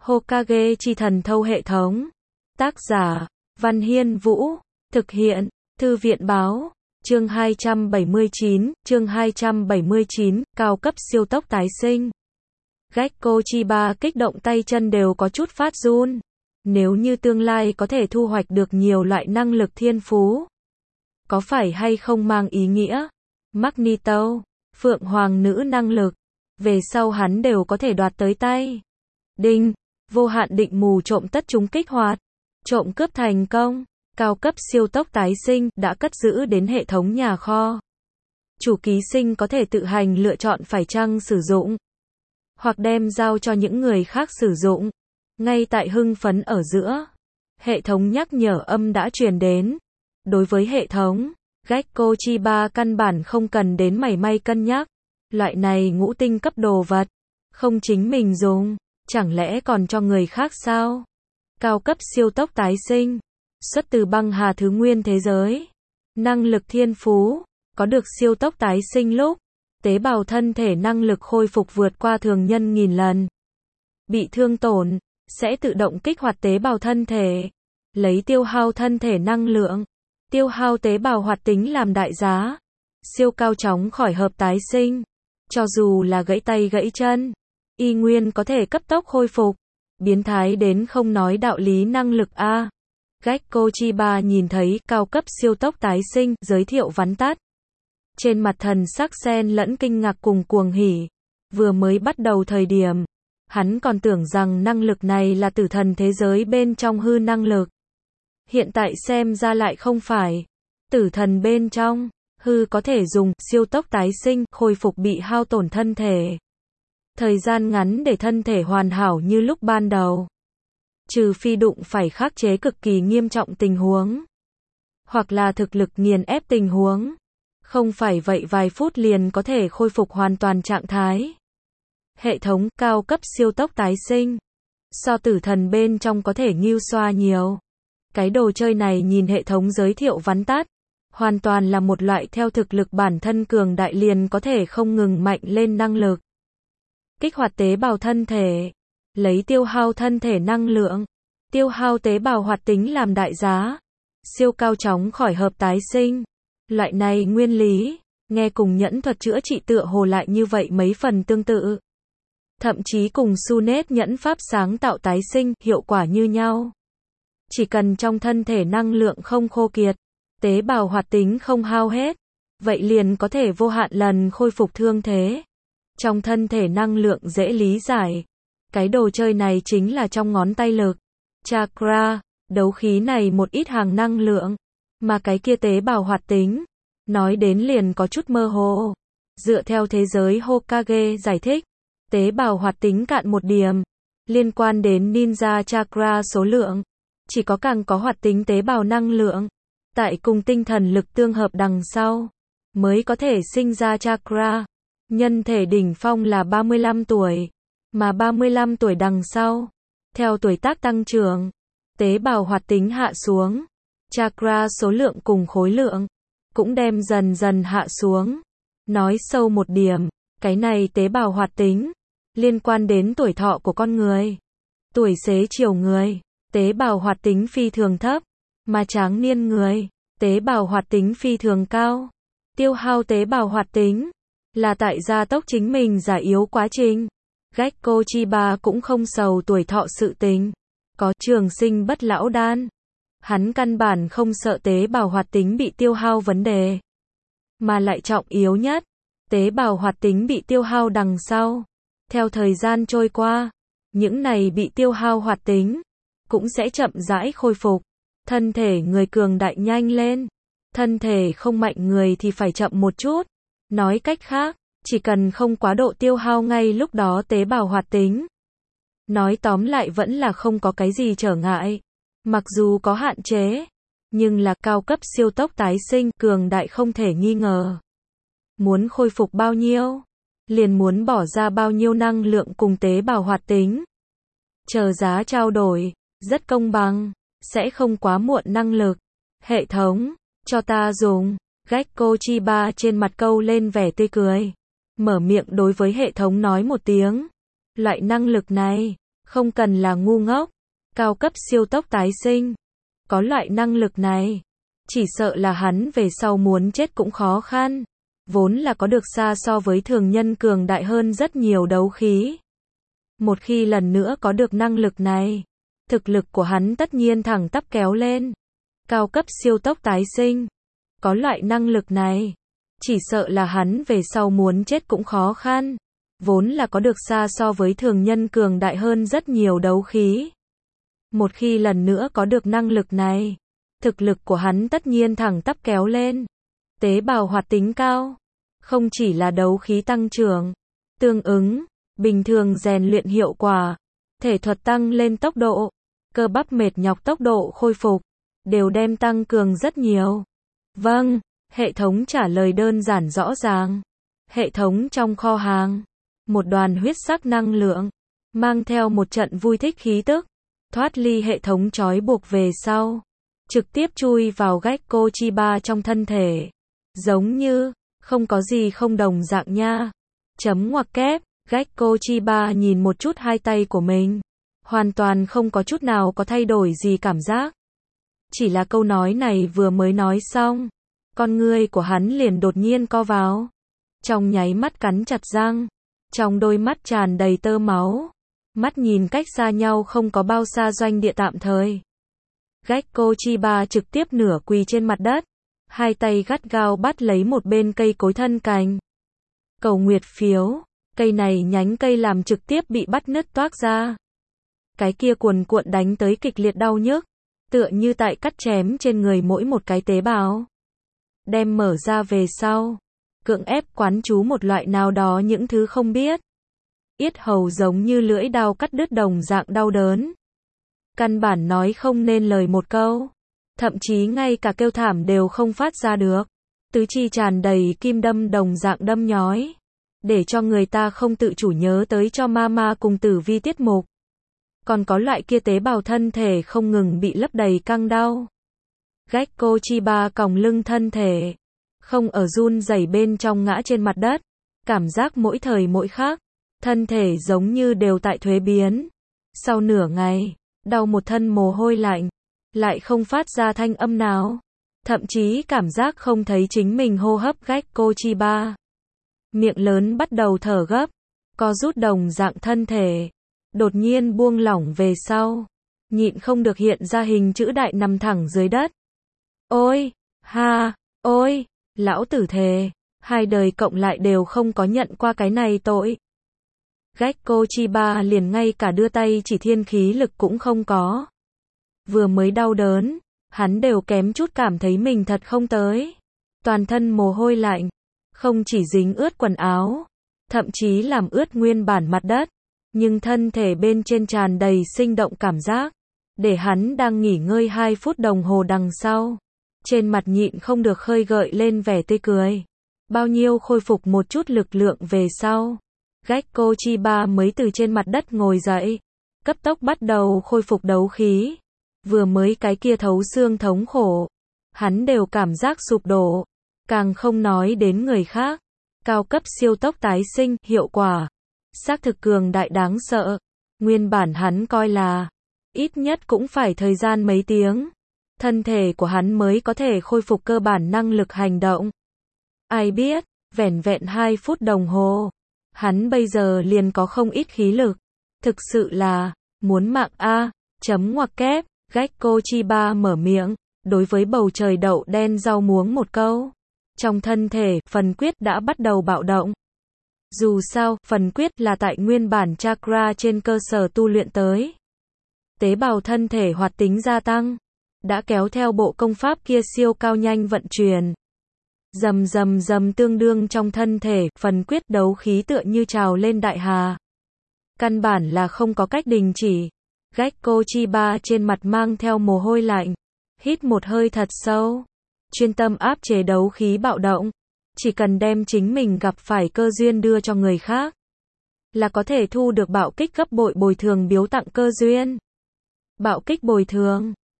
Hokage chi thần thâu hệ thống. Tác giả, Văn Hiên Vũ. Thực hiện, Thư viện báo. Chương 279, cao cấp siêu tốc tái sinh. Gekko Chiba kích động tay chân đều có chút phát run. Nếu như tương lai có thể thu hoạch được nhiều loại năng lực thiên phú, có phải hay không mang ý nghĩa Magneto, Phượng Hoàng nữ năng lực, về sau hắn đều có thể đoạt tới tay. Đinh, vô hạn định mù trộm tất chúng kích hoạt. Trộm cướp thành công. Cao cấp siêu tốc tái sinh đã cất giữ đến hệ thống nhà kho. Chủ ký sinh có thể tự hành lựa chọn phải chăng sử dụng, hoặc đem giao cho những người khác sử dụng. Ngay tại hưng phấn ở giữa, hệ thống nhắc nhở âm đã truyền đến. Đối với hệ thống, Gekko Chiba căn bản không cần đến mảy may cân nhắc. Loại này ngũ tinh cấp đồ vật, không chính mình dùng, chẳng lẽ còn cho người khác sao? Cao cấp siêu tốc tái sinh, xuất từ băng hà thứ nguyên thế giới. Năng lực thiên phú, có được siêu tốc tái sinh lúc, tế bào thân thể năng lực khôi phục vượt qua thường nhân 1000 lần. Bị thương tổn, sẽ tự động kích hoạt tế bào thân thể, lấy tiêu hao thân thể năng lượng, tiêu hao tế bào hoạt tính làm đại giá. Siêu cao chóng khỏi hợp tái sinh, cho dù là gãy tay gãy chân, y nguyên có thể cấp tốc khôi phục. Biến thái đến không nói đạo lý năng lực a. Gekko Chiba nhìn thấy cao cấp siêu tốc tái sinh giới thiệu vắn tắt, trên mặt thần sắc xen lẫn kinh ngạc cùng cuồng hỉ. Vừa mới bắt đầu thời điểm, hắn còn tưởng rằng năng lực này là tử thần thế giới bên trong hư năng lực. Hiện tại xem ra lại không phải. Tử thần bên trong hư có thể dùng siêu tốc tái sinh khôi phục bị hao tổn thân thể, thời gian ngắn để thân thể hoàn hảo như lúc ban đầu. Trừ phi đụng phải khắc chế cực kỳ nghiêm trọng tình huống, hoặc là thực lực nghiền ép tình huống. Không phải vậy vài phút liền có thể khôi phục hoàn toàn trạng thái. Hệ thống cao cấp siêu tốc tái sinh, so tử thần bên trong có thể nghiêu xoa nhiều. Cái đồ chơi này nhìn hệ thống giới thiệu vắn tắt, hoàn toàn là một loại theo thực lực bản thân cường đại liền có thể không ngừng mạnh lên năng lực. Kích hoạt tế bào thân thể, lấy tiêu hao thân thể năng lượng, tiêu hao tế bào hoạt tính làm đại giá. Siêu cao chóng khỏi hợp tái sinh. Loại này nguyên lý, nghe cùng nhẫn thuật chữa trị tựa hồ lại như vậy mấy phần tương tự. Thậm chí cùng Sunet nhẫn pháp sáng tạo tái sinh, hiệu quả như nhau. Chỉ cần trong thân thể năng lượng không khô kiệt, tế bào hoạt tính không hao hết, vậy liền có thể vô hạn lần khôi phục thương thế. Trong thân thể năng lượng dễ lý giải. Cái đồ chơi này chính là trong ngón tay lực, chakra, đấu khí này một ít hàng năng lượng. Mà cái kia tế bào hoạt tính, nói đến liền có chút mơ hồ. Dựa theo thế giới Hokage giải thích, tế bào hoạt tính cạn một điểm, liên quan đến ninja chakra số lượng. Chỉ có càng có hoạt tính tế bào năng lượng, tại cùng tinh thần lực tương hợp đằng sau, mới có thể sinh ra chakra. Nhân thể đỉnh phong là 35 tuổi, mà 35 tuổi đằng sau, theo tuổi tác tăng trưởng, tế bào hoạt tính hạ xuống, chakra số lượng cùng khối lượng cũng đem dần dần hạ xuống. Nói sâu một điểm, cái này tế bào hoạt tính liên quan đến tuổi thọ của con người. Tuổi xế chiều người, tế bào hoạt tính phi thường thấp, mà tráng niên người, tế bào hoạt tính phi thường cao. Tiêu hao tế bào hoạt tính là tại gia tốc chính mình già yếu quá trình. Gekko Chiba cũng không sầu tuổi thọ sự tình, có trường sinh bất lão đan. Hắn căn bản không sợ tế bào hoạt tính bị tiêu hao vấn đề, mà lại trọng yếu nhất, tế bào hoạt tính bị tiêu hao đằng sau, theo thời gian trôi qua, những này bị tiêu hao hoạt tính cũng sẽ chậm rãi khôi phục. Thân thể người cường đại nhanh lên, thân thể không mạnh người thì phải chậm một chút. Nói cách khác, chỉ cần không quá độ tiêu hao ngay lúc đó tế bào hoạt tính. Nói tóm lại vẫn là không có cái gì trở ngại. Mặc dù có hạn chế, nhưng là cao cấp siêu tốc tái sinh, cường đại không thể nghi ngờ. Muốn khôi phục bao nhiêu, liền muốn bỏ ra bao nhiêu năng lượng cùng tế bào hoạt tính. Chờ giá trao đổi, rất công bằng, sẽ không quá muộn năng lực. Hệ thống, cho ta dùng. Gekko Chiba trên mặt câu lên vẻ tươi cười, mở miệng đối với hệ thống nói một tiếng. Loại năng lực này, Không cần là ngu ngốc. Cao cấp siêu tốc tái sinh. Có loại năng lực này. Chỉ sợ là hắn về sau muốn chết cũng khó khăn. Vốn là có được xa so với thường nhân cường đại hơn rất nhiều đấu khí. Một khi lần nữa có được năng lực này, thực lực của hắn tất nhiên thẳng tắp kéo lên. Cao cấp siêu tốc tái sinh. Có loại năng lực này. Chỉ sợ là hắn về sau muốn chết cũng khó khăn. Vốn là có được xa so với thường nhân cường đại hơn rất nhiều đấu khí. Một khi lần nữa có được năng lực này, thực lực của hắn tất nhiên thẳng tắp kéo lên. Tế bào hoạt tính cao. Không chỉ là đấu khí tăng trưởng, tương ứng, bình thường rèn luyện hiệu quả, thể thuật tăng lên tốc độ, cơ bắp mệt nhọc tốc độ khôi phục, đều đem tăng cường rất nhiều. Vâng, hệ thống trả lời đơn giản rõ ràng. Hệ thống trong kho hàng, một đoàn huyết sắc năng lượng, mang theo một trận vui thích khí tức, thoát ly hệ thống trói buộc về sau, trực tiếp chui vào Gekko Chiba trong thân thể. Giống như, không có gì không đồng dạng nha. Chấm ngoặc kép, Gekko Chiba nhìn một chút hai tay của mình. Hoàn toàn không có chút nào có thay đổi gì cảm giác. Chỉ là câu nói này vừa mới nói xong, con ngươi của hắn liền đột nhiên co vào. Trong nháy mắt cắn chặt răng, trong đôi mắt tràn đầy tơ máu. Mắt nhìn cách xa nhau không có bao xa doanh địa tạm thời. Gekko Chiba trực tiếp nửa quỳ trên mặt đất. Hai tay gắt gao bắt lấy một bên cây cối thân cành. Cầu nguyệt phiếu, cây này nhánh cây làm trực tiếp bị bắt nứt toác ra. Cái kia cuồn cuộn đánh tới kịch liệt đau nhức, tựa như tại cắt chém trên người mỗi một cái tế bào. Đem mở ra về sau, cưỡng ép quán chú một loại nào đó những thứ không biết. Yết hầu giống như lưỡi dao cắt đứt đồng dạng đau đớn. Căn bản nói không nên lời một câu. Thậm chí ngay cả kêu thảm đều không phát ra được. Tứ chi tràn đầy kim đâm đồng dạng đâm nhói. Để cho người ta không tự chủ nhớ tới cho mama cùng tử vi tiết mục. Còn có loại kia tế bào thân thể không ngừng bị lấp đầy căng đau. Gekko Chiba còng lưng thân thể. Không ở run rẩy bên trong ngã trên mặt đất. Cảm giác mỗi thời mỗi khác. Thân thể giống như đều tại thuế biến. Sau nửa ngày, đau một thân mồ hôi lạnh. Lại không phát ra thanh âm nào. Thậm chí cảm giác không thấy chính mình hô hấp. Gekko Chiba. Miệng lớn bắt đầu thở gấp. Co rút đồng dạng thân thể. Đột nhiên buông lỏng về sau. Nhịn không được hiện ra hình chữ đại nằm thẳng dưới đất. Ôi, ha, ôi, lão tử thề. Hai đời cộng lại đều không có nhận qua cái này tội. Gekko Chiba liền ngay cả đưa tay chỉ thiên khí lực cũng không có. Vừa mới đau đớn, hắn đều kém chút cảm thấy mình thật không tới. Toàn thân mồ hôi lạnh, không chỉ dính ướt quần áo, thậm chí làm ướt nguyên bản mặt đất, nhưng thân thể bên trên tràn đầy sinh động cảm giác, để hắn đang nghỉ ngơi 2 phút đồng hồ đằng sau. Trên mặt nhịn không được khơi gợi lên vẻ tươi cười. Bao nhiêu khôi phục một chút lực lượng về sau. Gekko Chiba mới từ trên mặt đất ngồi dậy, cấp tốc bắt đầu khôi phục đấu khí. Vừa mới cái kia thấu xương thống khổ, hắn đều cảm giác sụp đổ, càng không nói đến người khác. Cao cấp siêu tốc tái sinh, hiệu quả, xác thực cường đại đáng sợ. Nguyên bản hắn coi là, ít nhất cũng phải thời gian mấy tiếng, thân thể của hắn mới có thể khôi phục cơ bản năng lực hành động. Ai biết, vẻn vẹn 2 phút đồng hồ, hắn bây giờ liền có không ít khí lực. Thực sự là, muốn mạng a. Chấm ngoặc kép, Gekko Chiba mở miệng, đối với bầu trời đậu đen rau muống một câu. Trong thân thể, phần quyết đã bắt đầu bạo động. Dù sao, phần quyết là tại nguyên bản chakra trên cơ sở tu luyện tới. Tế bào thân thể hoạt tính gia tăng, đã kéo theo bộ công pháp kia siêu cao nhanh vận chuyển. Rầm rầm rầm tương đương trong thân thể, phần quyết đấu khí tựa như trào lên đại hà. Căn bản là không có cách đình chỉ. Gekko Chiba trên mặt mang theo mồ hôi lạnh. Hít một hơi thật sâu. Chuyên tâm áp chế đấu khí bạo động. Chỉ cần đem chính mình gặp phải cơ duyên đưa cho người khác, là có thể thu được bạo kích gấp bội bồi thường biếu tặng cơ duyên. Bạo kích bồi thường.